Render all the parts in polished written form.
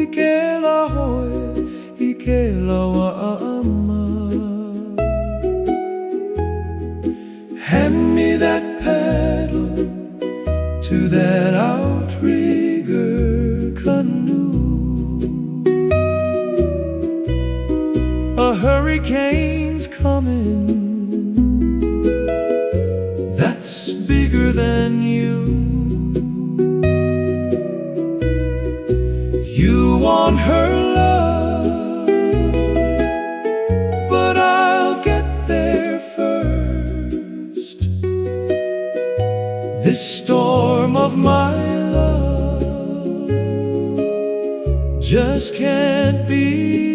ke la hoe, I ke lawa'ama. Hand me that paddle to that outrigger canoe. A hurricane's coming that's bigger than you. You want her love, but I'll get there first. This storm of my love just can't be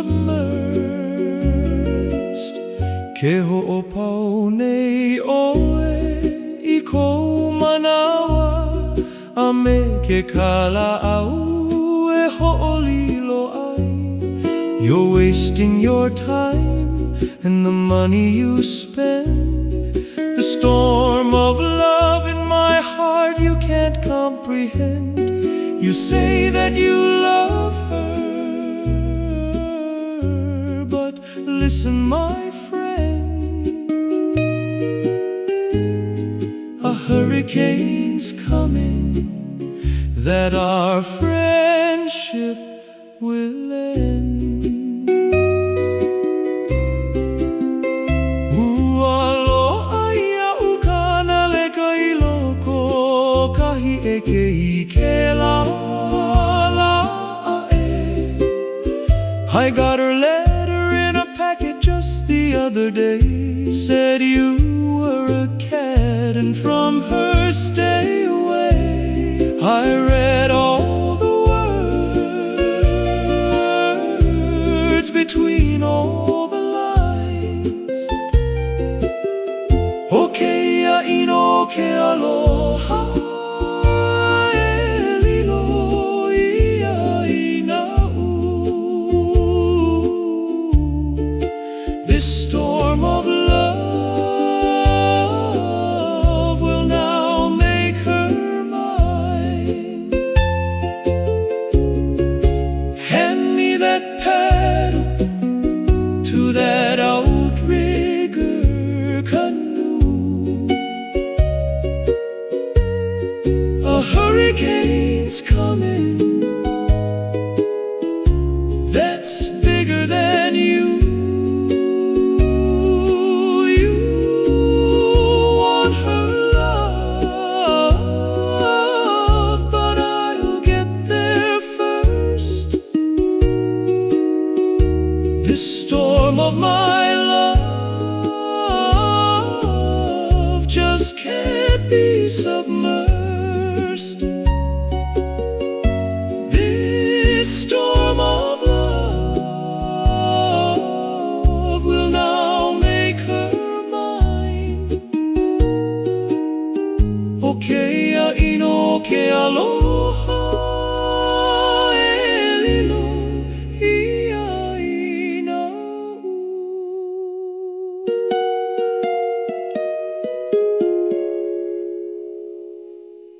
submerged. Ke ho'opau nei oe I kou manawa, a me ke kala'au ho'olilo ai. You're wasting your time and the money you spend. The storm of love in my heart you can't comprehend. You say that you love her, but listen, my friend, a hurricane's coming that our friendship will end. Aloha ia ukana leka I loko kahi eke I ke la'e. I got her letter in a packet just the other day. Said you were a cat and from her stay away. I read all the words between all the lines. O ke a'ino ke aloha e lilo ia I na'u. This storm of love will now make her mine. Hand me that paddle to that outrigger canoe. A hurricane's coming that's bigger than you. You want her love, but I'll get there first. This storm of my love just can't be submerged. This storm of love will now make her mine. O ke a'ino ke aloha